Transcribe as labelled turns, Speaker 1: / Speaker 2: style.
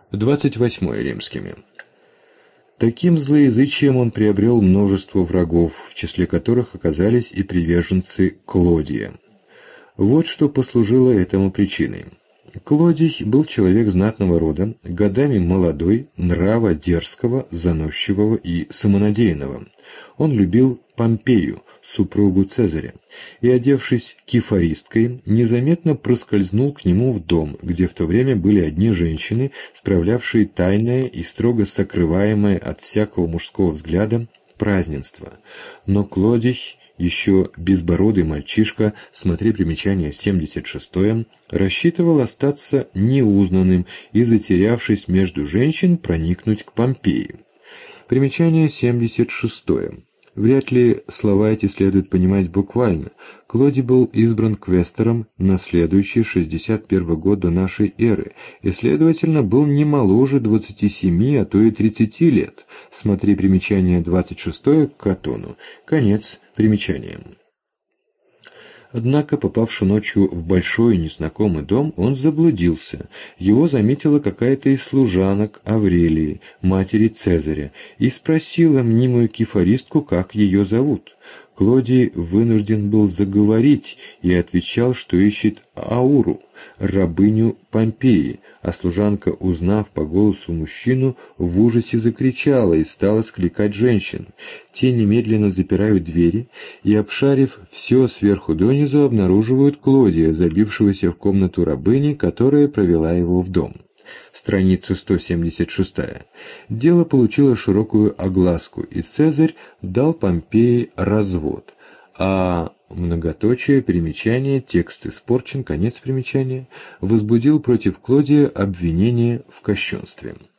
Speaker 1: 28 римскими. Таким злоязычием он приобрел множество врагов, в числе которых оказались и приверженцы Клодия. Вот что послужило этому причиной. Клодий был человек знатного рода, годами молодой, нрава дерзкого, заносчивого и самонадеянного. Он любил Помпею, супругу Цезаря, и, одевшись кефаристкой, незаметно проскользнул к нему в дом, где в то время были одни женщины, справлявшие тайное и строго сокрываемое от всякого мужского взгляда празднество. Но Клодий, еще безбородый мальчишка, смотри примечание 76, рассчитывал остаться неузнанным и, затерявшись между женщин, проникнуть к Помпеи. Примечание 76. Вряд ли слова эти следует понимать буквально. Клодий был избран квестором на следующий 61 год до нашей эры и, следовательно, был не моложе 27, а то и 30 лет. Смотри примечание 26 к Катону. Конец примечания. Однако, попавши ночью в большой незнакомый дом, он заблудился. Его заметила какая-то из служанок Аврелии, матери Цезаря, и спросила мнимую кефаристку, как ее зовут. Клодий вынужден был заговорить и отвечал, что ищет Ауру, рабыню Помпеи, а служанка, узнав по голосу мужчину, в ужасе закричала и стала скликать женщин. Те немедленно запирают двери и, обшарив все сверху донизу, обнаруживают Клодия, забившегося в комнату рабыни, которая провела его в дом. Страница 176. Дело получило широкую огласку, и Цезарь дал Помпеи развод, а многоточие, примечание, текст испорчен, конец примечания, возбудил против Клодия обвинение в кощунстве.